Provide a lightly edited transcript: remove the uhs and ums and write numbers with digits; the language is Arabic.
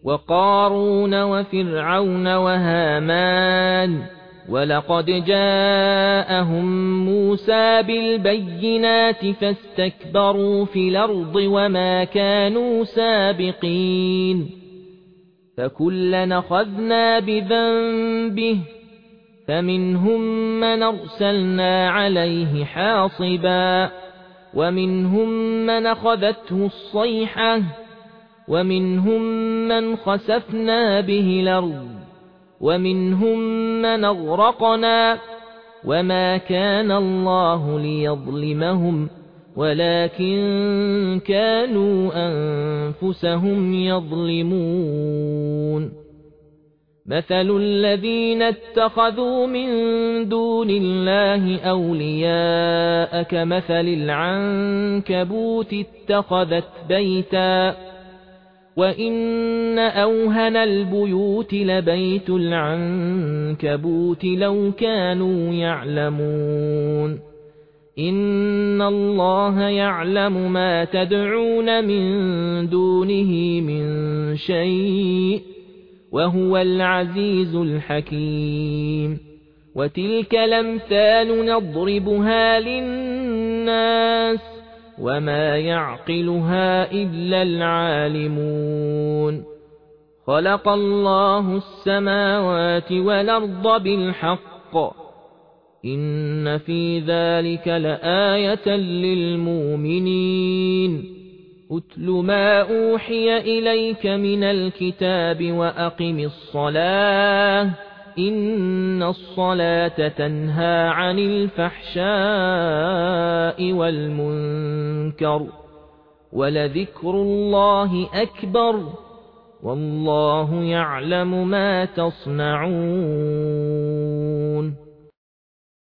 وقارون وفرعون وهامان ولقد جاءهم موسى بالبينات فاستكبروا في الأرض وما كانوا سابقين فكلنا أخذنا بذنبه فمنهم من أرسلنا عليه حاصبا ومنهم من أخذته الصيحة ومنهم من خسفنا به الأرض ومنهم من أغرقنا وما كان الله ليظلمهم ولكن كانوا أنفسهم يظلمون مثل الذين اتخذوا من دون الله أولياء كمثل العنكبوت اتخذت بيتا وإن أوهن البيوت لبيت العنكبوت لو كانوا يعلمون إن الله يعلم ما تدعون من دونه من شيء وهو العزيز الحكيم وتلك الأمثال نضربها للناس وما يعقلها إلا العالمون خلق الله السماوات والأرض بالحق إن في ذلك لآية للمؤمنين أتل ما أوحي إليك من الكتاب وأقم الصلاة إن الصلاة تنهى عن الفحشاء والمنكر ولذكر الله أكبر والله يعلم ما تصنعون